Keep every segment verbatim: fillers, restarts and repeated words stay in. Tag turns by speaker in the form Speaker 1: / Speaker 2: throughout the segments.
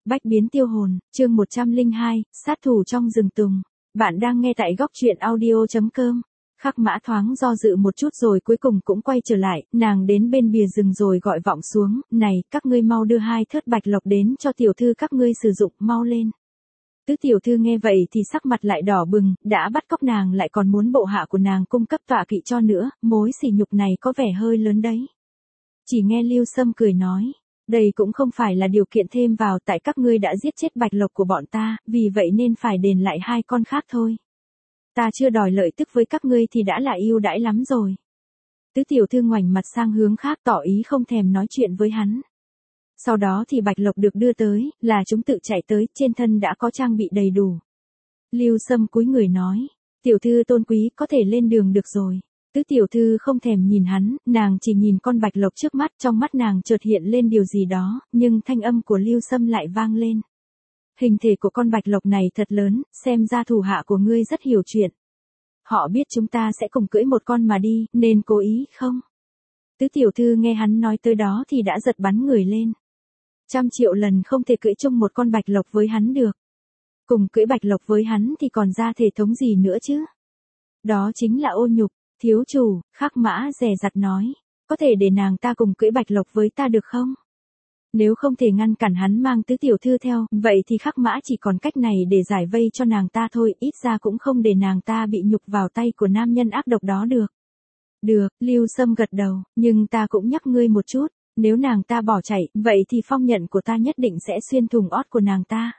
Speaker 1: Bách biến tiêu hồn, chương một trăm lẻ hai, sát thủ trong rừng tùng. Bạn đang nghe tại góc truyện audio chấm com. Khắc Mã thoáng do dự một chút rồi cuối cùng cũng quay trở lại, nàng đến bên bìa rừng rồi gọi vọng xuống, này, các ngươi mau đưa hai thớt bạch lộc đến cho tiểu thư các ngươi sử dụng, mau lên. Tứ tiểu thư nghe vậy thì sắc mặt lại đỏ bừng, đã bắt cóc nàng lại còn muốn bộ hạ của nàng cung cấp tọa kỵ cho nữa, mối sỉ nhục này có vẻ hơi lớn đấy. Chỉ nghe Lưu Sâm cười nói. Đây cũng không phải là điều kiện thêm vào tại các ngươi đã giết chết bạch lộc của bọn ta, vì vậy nên phải đền lại hai con khác thôi. Ta chưa đòi lợi tức với các ngươi thì đã là ưu đãi lắm rồi. Tứ tiểu thư ngoảnh mặt sang hướng khác tỏ ý không thèm nói chuyện với hắn. Sau đó thì bạch lộc được đưa tới, là chúng tự chạy tới, trên thân đã có trang bị đầy đủ. Lưu Sâm cúi người nói, tiểu thư tôn quý có thể lên đường được rồi. Tứ tiểu thư không thèm nhìn hắn, nàng chỉ nhìn con bạch lộc trước mắt, trong mắt nàng chợt hiện lên điều gì đó, nhưng thanh âm của Lưu Sâm lại vang lên. Hình thể của con bạch lộc này thật lớn, xem ra thủ hạ của ngươi rất hiểu chuyện. Họ biết chúng ta sẽ cùng cưỡi một con mà đi, nên cố ý không? Tứ tiểu thư nghe hắn nói tới đó thì đã giật bắn người lên. Trăm triệu lần không thể cưỡi chung một con bạch lộc với hắn được. Cùng cưỡi bạch lộc với hắn thì còn ra thể thống gì nữa chứ? Đó chính là ô nhục. Thiếu chủ, Khắc Mã dè dặt nói, có thể để nàng ta cùng cưỡi bạch lộc với ta được không? Nếu không thể ngăn cản hắn mang tứ tiểu thư theo, vậy thì Khắc Mã chỉ còn cách này để giải vây cho nàng ta thôi, ít ra cũng không để nàng ta bị nhục vào tay của nam nhân ác độc đó được. Được, Lưu Sâm gật đầu, nhưng ta cũng nhắc ngươi một chút, nếu nàng ta bỏ chạy, vậy thì phong nhận của ta nhất định sẽ xuyên thủng ót của nàng ta.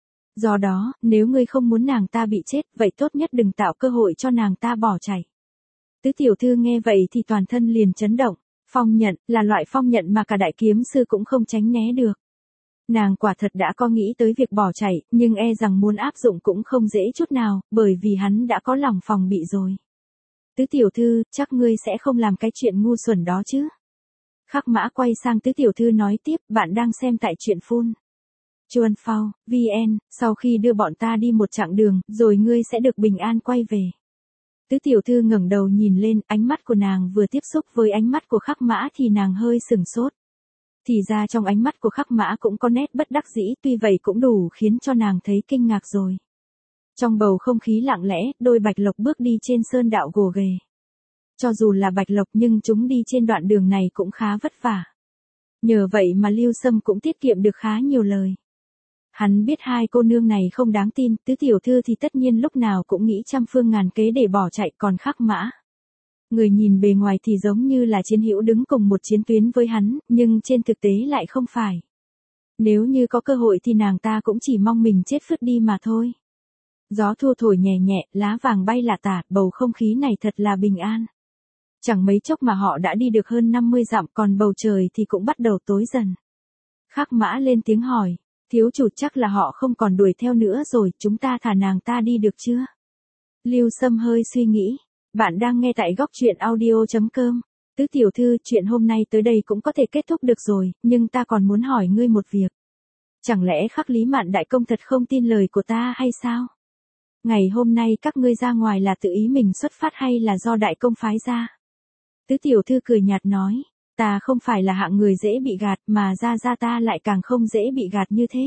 Speaker 1: Do đó, nếu ngươi không muốn nàng ta bị chết, vậy tốt nhất đừng tạo cơ hội cho nàng ta bỏ chạy. Tứ tiểu thư nghe vậy thì toàn thân liền chấn động, phong nhận, là loại phong nhận mà cả đại kiếm sư cũng không tránh né được. Nàng quả thật đã có nghĩ tới việc bỏ chạy, nhưng e rằng muốn áp dụng cũng không dễ chút nào, bởi vì hắn đã có lòng phòng bị rồi. Tứ tiểu thư, chắc ngươi sẽ không làm cái chuyện ngu xuẩn đó chứ? Khắc Mã quay sang tứ tiểu thư nói tiếp, bạn đang xem tại truyện phun. Chuan Phao, vn, sau khi đưa bọn ta đi một chặng đường, rồi ngươi sẽ được bình an quay về. Tứ tiểu thư ngẩng đầu nhìn lên, ánh mắt của nàng vừa tiếp xúc với ánh mắt của Khắc Mã thì nàng hơi sừng sốt. Thì ra trong ánh mắt của Khắc Mã cũng có nét bất đắc dĩ, tuy vậy cũng đủ khiến cho nàng thấy kinh ngạc rồi. Trong bầu không khí lặng lẽ, đôi bạch lộc bước đi trên sơn đạo gồ ghề. Cho dù là bạch lộc nhưng chúng đi trên đoạn đường này cũng khá vất vả. Nhờ vậy mà Lưu Sâm cũng tiết kiệm được khá nhiều lời. Hắn biết hai cô nương này không đáng tin, tứ tiểu thư thì tất nhiên lúc nào cũng nghĩ trăm phương ngàn kế để bỏ chạy, còn Khắc Mã. Người nhìn bề ngoài thì giống như là chiến hữu đứng cùng một chiến tuyến với hắn, nhưng trên thực tế lại không phải. Nếu như có cơ hội thì nàng ta cũng chỉ mong mình chết phứt đi mà thôi. Gió thu thổi nhẹ nhẹ, lá vàng bay lả tả, bầu không khí này thật là bình an. Chẳng mấy chốc mà họ đã đi được hơn năm mươi dặm, còn bầu trời thì cũng bắt đầu tối dần. Khắc Mã lên tiếng hỏi. Thiếu chủ, chắc là họ không còn đuổi theo nữa rồi, chúng ta thả nàng ta đi được chưa? Lưu Sâm hơi suy nghĩ. Bạn đang nghe tại góc truyện audio chấm com. Tứ tiểu thư, chuyện hôm nay tới đây cũng có thể kết thúc được rồi, nhưng ta còn muốn hỏi ngươi một việc. Chẳng lẽ Khắc Lý Mạn đại công thật không tin lời của ta hay sao? Ngày hôm nay các ngươi ra ngoài là tự ý mình xuất phát hay là do đại công phái ra? Tứ tiểu thư cười nhạt nói. Ta không phải là hạng người dễ bị gạt, mà ra ra ta lại càng không dễ bị gạt như thế.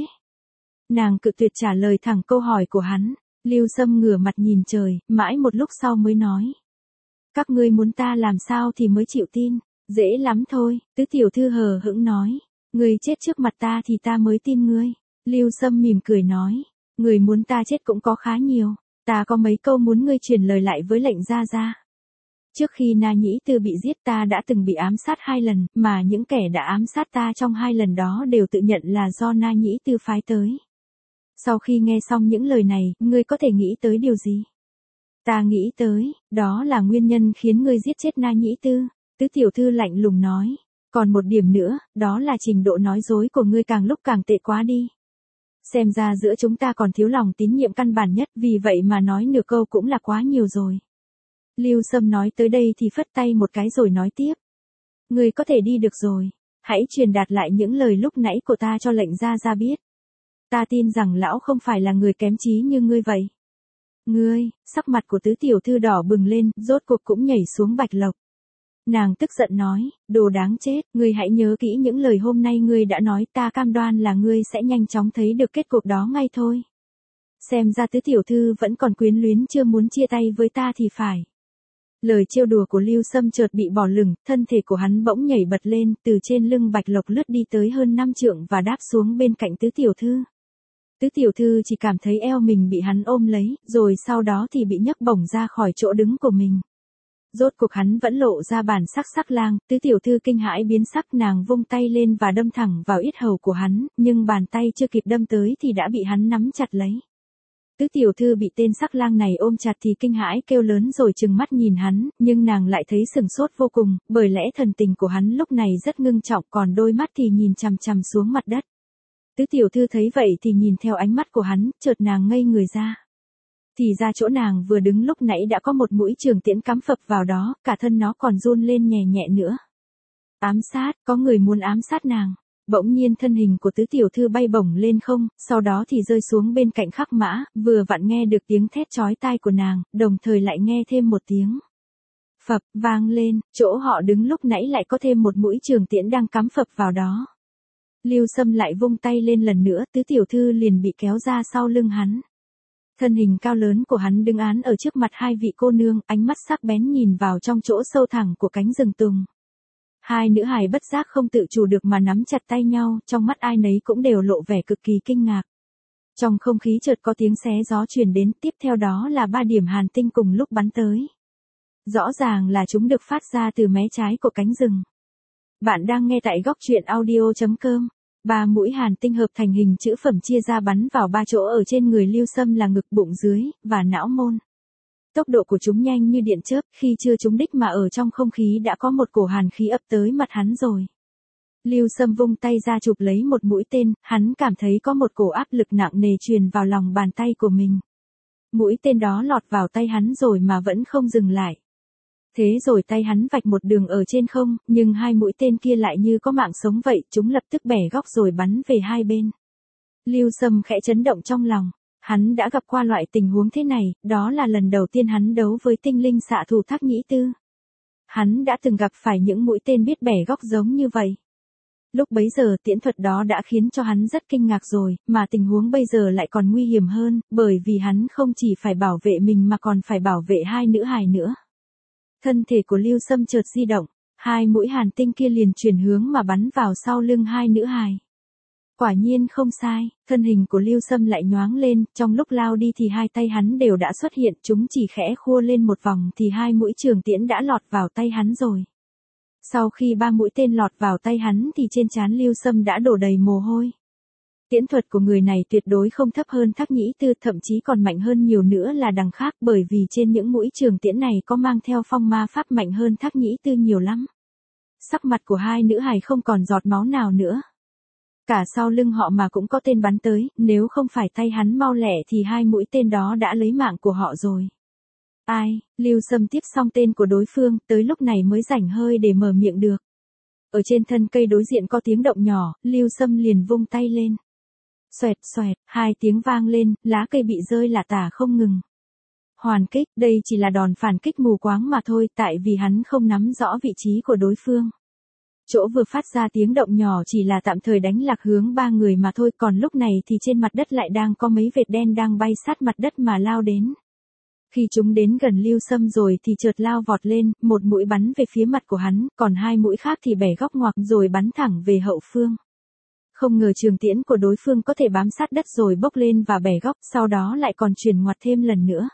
Speaker 1: Nàng cự tuyệt trả lời thẳng câu hỏi của hắn. Lưu Sâm ngửa mặt nhìn trời, mãi một lúc sau mới nói. Các ngươi muốn ta làm sao thì mới chịu tin, dễ lắm thôi, tứ tiểu thư hờ hững nói. Ngươi chết trước mặt ta thì ta mới tin ngươi. Lưu Sâm mỉm cười nói. Người muốn ta chết cũng có khá nhiều, ta có mấy câu muốn ngươi truyền lời lại với lệnh gia gia. Trước khi Na Nhĩ Tư bị giết ta đã từng bị ám sát hai lần, mà những kẻ đã ám sát ta trong hai lần đó đều tự nhận là do Na Nhĩ Tư phái tới. Sau khi nghe xong những lời này, ngươi có thể nghĩ tới điều gì? Ta nghĩ tới, đó là nguyên nhân khiến ngươi giết chết Na Nhĩ Tư. Tứ tiểu thư lạnh lùng nói. Còn một điểm nữa, đó là trình độ nói dối của ngươi càng lúc càng tệ quá đi. Xem ra giữa chúng ta còn thiếu lòng tín nhiệm căn bản nhất, vì vậy mà nói nửa câu cũng là quá nhiều rồi. Lưu Sâm nói tới đây thì phất tay một cái rồi nói tiếp. Ngươi có thể đi được rồi, hãy truyền đạt lại những lời lúc nãy của ta cho lệnh gia gia biết. Ta tin rằng lão không phải là người kém trí như ngươi vậy. Ngươi, sắc mặt của tứ tiểu thư đỏ bừng lên, rốt cuộc cũng nhảy xuống bạch lộc. Nàng tức giận nói, đồ đáng chết, ngươi hãy nhớ kỹ những lời hôm nay ngươi đã nói, ta cam đoan là ngươi sẽ nhanh chóng thấy được kết cục đó ngay thôi. Xem ra tứ tiểu thư vẫn còn quyến luyến chưa muốn chia tay với ta thì phải. Lời trêu đùa của Lưu Sâm chợt bị bỏ lửng, thân thể của hắn bỗng nhảy bật lên, từ trên lưng Bạch Lộc lướt đi tới hơn năm trượng và đáp xuống bên cạnh tứ tiểu thư. Tứ tiểu thư chỉ cảm thấy eo mình bị hắn ôm lấy, rồi sau đó thì bị nhấc bổng ra khỏi chỗ đứng của mình. Rốt cuộc hắn vẫn lộ ra bản sắc sắc lang, tứ tiểu thư kinh hãi biến sắc, nàng vung tay lên và đâm thẳng vào yết hầu của hắn, nhưng bàn tay chưa kịp đâm tới thì đã bị hắn nắm chặt lấy. Tứ tiểu thư bị tên sắc lang này ôm chặt thì kinh hãi kêu lớn rồi trừng mắt nhìn hắn, nhưng nàng lại thấy sừng sốt vô cùng, bởi lẽ thần tình của hắn lúc này rất ngưng trọng, còn đôi mắt thì nhìn chằm chằm xuống mặt đất. Tứ tiểu thư thấy vậy thì nhìn theo ánh mắt của hắn, chợt nàng ngây người ra. Thì ra chỗ nàng vừa đứng lúc nãy đã có một mũi trường tiễn cắm phập vào đó, cả thân nó còn run lên nhẹ nhẹ nữa. Ám sát, có người muốn ám sát nàng. Bỗng nhiên thân hình của tứ tiểu thư bay bổng lên không, sau đó thì rơi xuống bên cạnh Khắc Mã, vừa vặn nghe được tiếng thét chói tai của nàng, đồng thời lại nghe thêm một tiếng phập vang lên, chỗ họ đứng lúc nãy lại có thêm một mũi trường tiễn đang cắm phập vào đó. Lưu Sâm lại vung tay lên lần nữa, tứ tiểu thư liền bị kéo ra sau lưng hắn. Thân hình cao lớn của hắn đứng án ở trước mặt hai vị cô nương, ánh mắt sắc bén nhìn vào trong chỗ sâu thẳm của cánh rừng tùng. Hai nữ hài bất giác không tự chủ được mà nắm chặt tay nhau, trong mắt ai nấy cũng đều lộ vẻ cực kỳ kinh ngạc. Trong không khí chợt có tiếng xé gió truyền đến, tiếp theo đó là ba điểm hàn tinh cùng lúc bắn tới. Rõ ràng là chúng được phát ra từ mé trái của cánh rừng. Bạn đang nghe tại góc truyện audio chấm com. Ba mũi hàn tinh hợp thành hình chữ phẩm chia ra bắn vào ba chỗ ở trên người Lưu Sâm là ngực, bụng dưới, và não môn. Tốc độ của chúng nhanh như điện chớp, khi chưa trúng đích mà ở trong không khí đã có một cổ hàn khí ập tới mặt hắn rồi. Lưu Sâm vung tay ra chụp lấy một mũi tên, hắn cảm thấy có một cổ áp lực nặng nề truyền vào lòng bàn tay của mình. Mũi tên đó lọt vào tay hắn rồi mà vẫn không dừng lại. Thế rồi tay hắn vạch một đường ở trên không, nhưng hai mũi tên kia lại như có mạng sống vậy, chúng lập tức bẻ góc rồi bắn về hai bên. Lưu Sâm khẽ chấn động trong lòng. Hắn đã gặp qua loại tình huống thế này, đó là lần đầu tiên hắn đấu với tinh linh xạ thủ Thác Nhĩ Tư. Hắn đã từng gặp phải những mũi tên biết bẻ góc giống như vậy. Lúc bấy giờ tiễn thuật đó đã khiến cho hắn rất kinh ngạc rồi, mà tình huống bây giờ lại còn nguy hiểm hơn, bởi vì hắn không chỉ phải bảo vệ mình mà còn phải bảo vệ hai nữ hài nữa. Thân thể của Lưu Sâm chợt di động, hai mũi hàn tinh kia liền chuyển hướng mà bắn vào sau lưng hai nữ hài. Quả nhiên không sai, thân hình của Lưu Sâm lại nhoáng lên, trong lúc lao đi thì hai tay hắn đều đã xuất hiện, chúng chỉ khẽ khua lên một vòng thì hai mũi trường tiễn đã lọt vào tay hắn rồi. Sau khi ba mũi tên lọt vào tay hắn thì trên trán Lưu Sâm đã đổ đầy mồ hôi. Tiễn thuật của người này tuyệt đối không thấp hơn Thác Nhĩ Tư, thậm chí còn mạnh hơn nhiều nữa là đằng khác, bởi vì trên những mũi trường tiễn này có mang theo phong ma pháp mạnh hơn Thác Nhĩ Tư nhiều lắm. Sắc mặt của hai nữ hài không còn giọt máu nào nữa. Cả sau lưng họ mà cũng có tên bắn tới, nếu không phải tay hắn mau lẹ thì hai mũi tên đó đã lấy mạng của họ rồi. Ai, Lưu Sâm tiếp xong tên của đối phương, tới lúc này mới rảnh hơi để mở miệng được. Ở trên thân cây đối diện có tiếng động nhỏ, Lưu Sâm liền vung tay lên. Xoẹt xoẹt, hai tiếng vang lên, lá cây bị rơi lả tả không ngừng. Hoàn kích, đây chỉ là đòn phản kích mù quáng mà thôi, tại vì hắn không nắm rõ vị trí của đối phương. Chỗ vừa phát ra tiếng động nhỏ chỉ là tạm thời đánh lạc hướng ba người mà thôi, còn lúc này thì trên mặt đất lại đang có mấy vệt đen đang bay sát mặt đất mà lao đến. Khi chúng đến gần Lưu Sâm rồi thì chợt lao vọt lên, một mũi bắn về phía mặt của hắn, còn hai mũi khác thì bẻ góc ngoặc rồi bắn thẳng về hậu phương. Không ngờ trường tiễn của đối phương có thể bám sát đất rồi bốc lên và bẻ góc, sau đó lại còn chuyển ngoặt thêm lần nữa.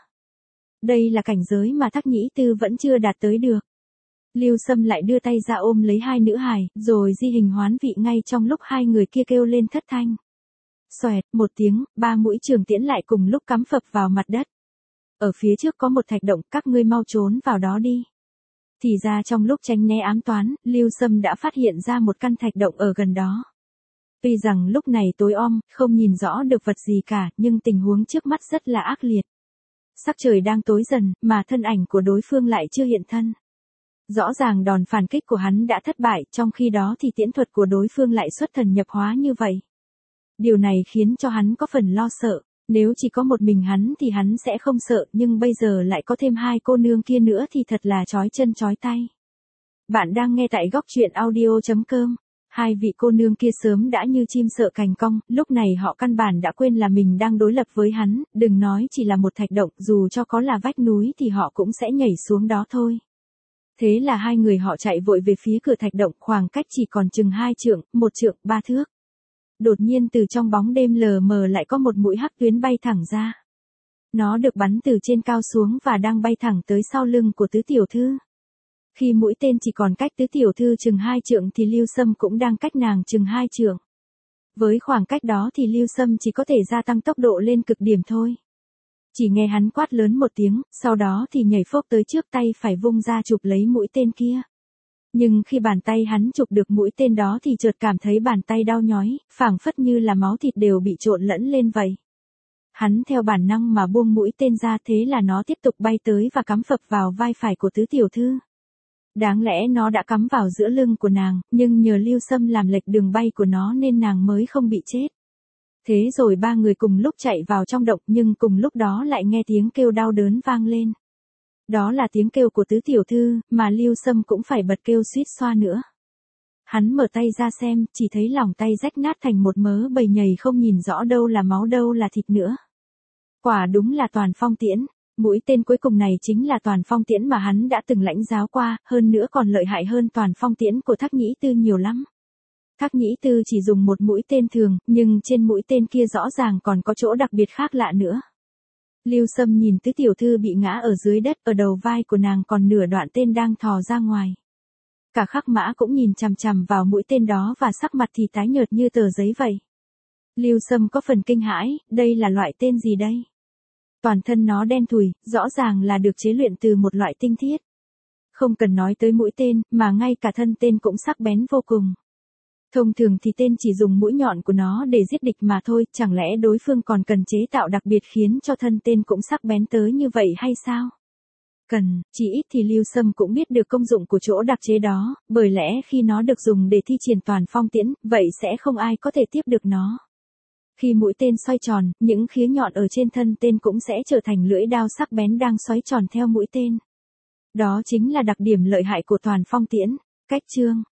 Speaker 1: Đây là cảnh giới mà Thác Nhĩ Tư vẫn chưa đạt tới được. Lưu Sâm lại đưa tay ra ôm lấy hai nữ hài, rồi di hình hoán vị ngay trong lúc hai người kia kêu lên thất thanh. Xoẹt, một tiếng, ba mũi trường tiễn lại cùng lúc cắm phập vào mặt đất. Ở phía trước có một thạch động, các ngươi mau trốn vào đó đi. Thì ra trong lúc tránh né ám toán, Lưu Sâm đã phát hiện ra một căn thạch động ở gần đó. Tuy rằng lúc này tối om, không nhìn rõ được vật gì cả, nhưng tình huống trước mắt rất là ác liệt. Sắc trời đang tối dần, mà thân ảnh của đối phương lại chưa hiện thân. Rõ ràng đòn phản kích của hắn đã thất bại, trong khi đó thì tiễn thuật của đối phương lại xuất thần nhập hóa như vậy. Điều này khiến cho hắn có phần lo sợ, nếu chỉ có một mình hắn thì hắn sẽ không sợ, nhưng bây giờ lại có thêm hai cô nương kia nữa thì thật là chói chân chói tay. Bạn đang nghe tại góc truyện audio chấm com. Hai vị cô nương kia sớm đã như chim sợ cành cong, lúc này họ căn bản đã quên là mình đang đối lập với hắn, đừng nói chỉ là một thạch động, dù cho có là vách núi thì họ cũng sẽ nhảy xuống đó thôi. Thế là hai người họ chạy vội về phía cửa thạch động, khoảng cách chỉ còn chừng hai trượng, một trượng, ba thước. Đột nhiên từ trong bóng đêm lờ mờ lại có một mũi hắc tuyến bay thẳng ra. Nó được bắn từ trên cao xuống và đang bay thẳng tới sau lưng của tứ tiểu thư. Khi mũi tên chỉ còn cách tứ tiểu thư chừng hai trượng thì Lưu Sâm cũng đang cách nàng chừng hai trượng. Với khoảng cách đó thì Lưu Sâm chỉ có thể gia tăng tốc độ lên cực điểm thôi. Chỉ nghe hắn quát lớn một tiếng, sau đó thì nhảy phốc tới trước, tay phải vung ra chụp lấy mũi tên kia. Nhưng khi bàn tay hắn chụp được mũi tên đó thì chợt cảm thấy bàn tay đau nhói, phảng phất như là máu thịt đều bị trộn lẫn lên vậy. Hắn theo bản năng mà buông mũi tên ra, thế là nó tiếp tục bay tới và cắm phập vào vai phải của tứ tiểu thư. Đáng lẽ nó đã cắm vào giữa lưng của nàng, nhưng nhờ Lưu Sâm làm lệch đường bay của nó nên nàng mới không bị chết. Thế rồi ba người cùng lúc chạy vào trong động, nhưng cùng lúc đó lại nghe tiếng kêu đau đớn vang lên. Đó là tiếng kêu của tứ tiểu thư, mà Lưu Sâm cũng phải bật kêu suýt xoa nữa. Hắn mở tay ra xem, chỉ thấy lòng tay rách nát thành một mớ bầy nhầy, không nhìn rõ đâu là máu đâu là thịt nữa. Quả đúng là Toàn Phong Tiễn. Mũi tên cuối cùng này chính là Toàn Phong Tiễn mà hắn đã từng lãnh giáo qua, hơn nữa còn lợi hại hơn Toàn Phong Tiễn của Thác Nhĩ Tư nhiều lắm. Thác Nhĩ Tư chỉ dùng một mũi tên thường, nhưng trên mũi tên kia rõ ràng còn có chỗ đặc biệt khác lạ nữa. Lưu Sâm nhìn tứ tiểu thư bị ngã ở dưới đất, ở đầu vai của nàng còn nửa đoạn tên đang thò ra ngoài. Cả Khắc Mã cũng nhìn chằm chằm vào mũi tên đó và sắc mặt thì tái nhợt như tờ giấy vậy. Lưu Sâm có phần kinh hãi, đây là loại tên gì đây? Toàn thân nó đen thùi, rõ ràng là được chế luyện từ một loại tinh thiết. Không cần nói tới mũi tên, mà ngay cả thân tên cũng sắc bén vô cùng. Thông thường thì tên chỉ dùng mũi nhọn của nó để giết địch mà thôi, chẳng lẽ đối phương còn cần chế tạo đặc biệt khiến cho thân tên cũng sắc bén tới như vậy hay sao? Cần, chỉ ít thì Lưu Sâm cũng biết được công dụng của chỗ đặc chế đó, bởi lẽ khi nó được dùng để thi triển Toàn Phong Tiễn, vậy sẽ không ai có thể tiếp được nó. Khi mũi tên xoay tròn, những khía nhọn ở trên thân tên cũng sẽ trở thành lưỡi đao sắc bén đang xoáy tròn theo mũi tên. Đó chính là đặc điểm lợi hại của Toàn Phong Tiễn. Cách chương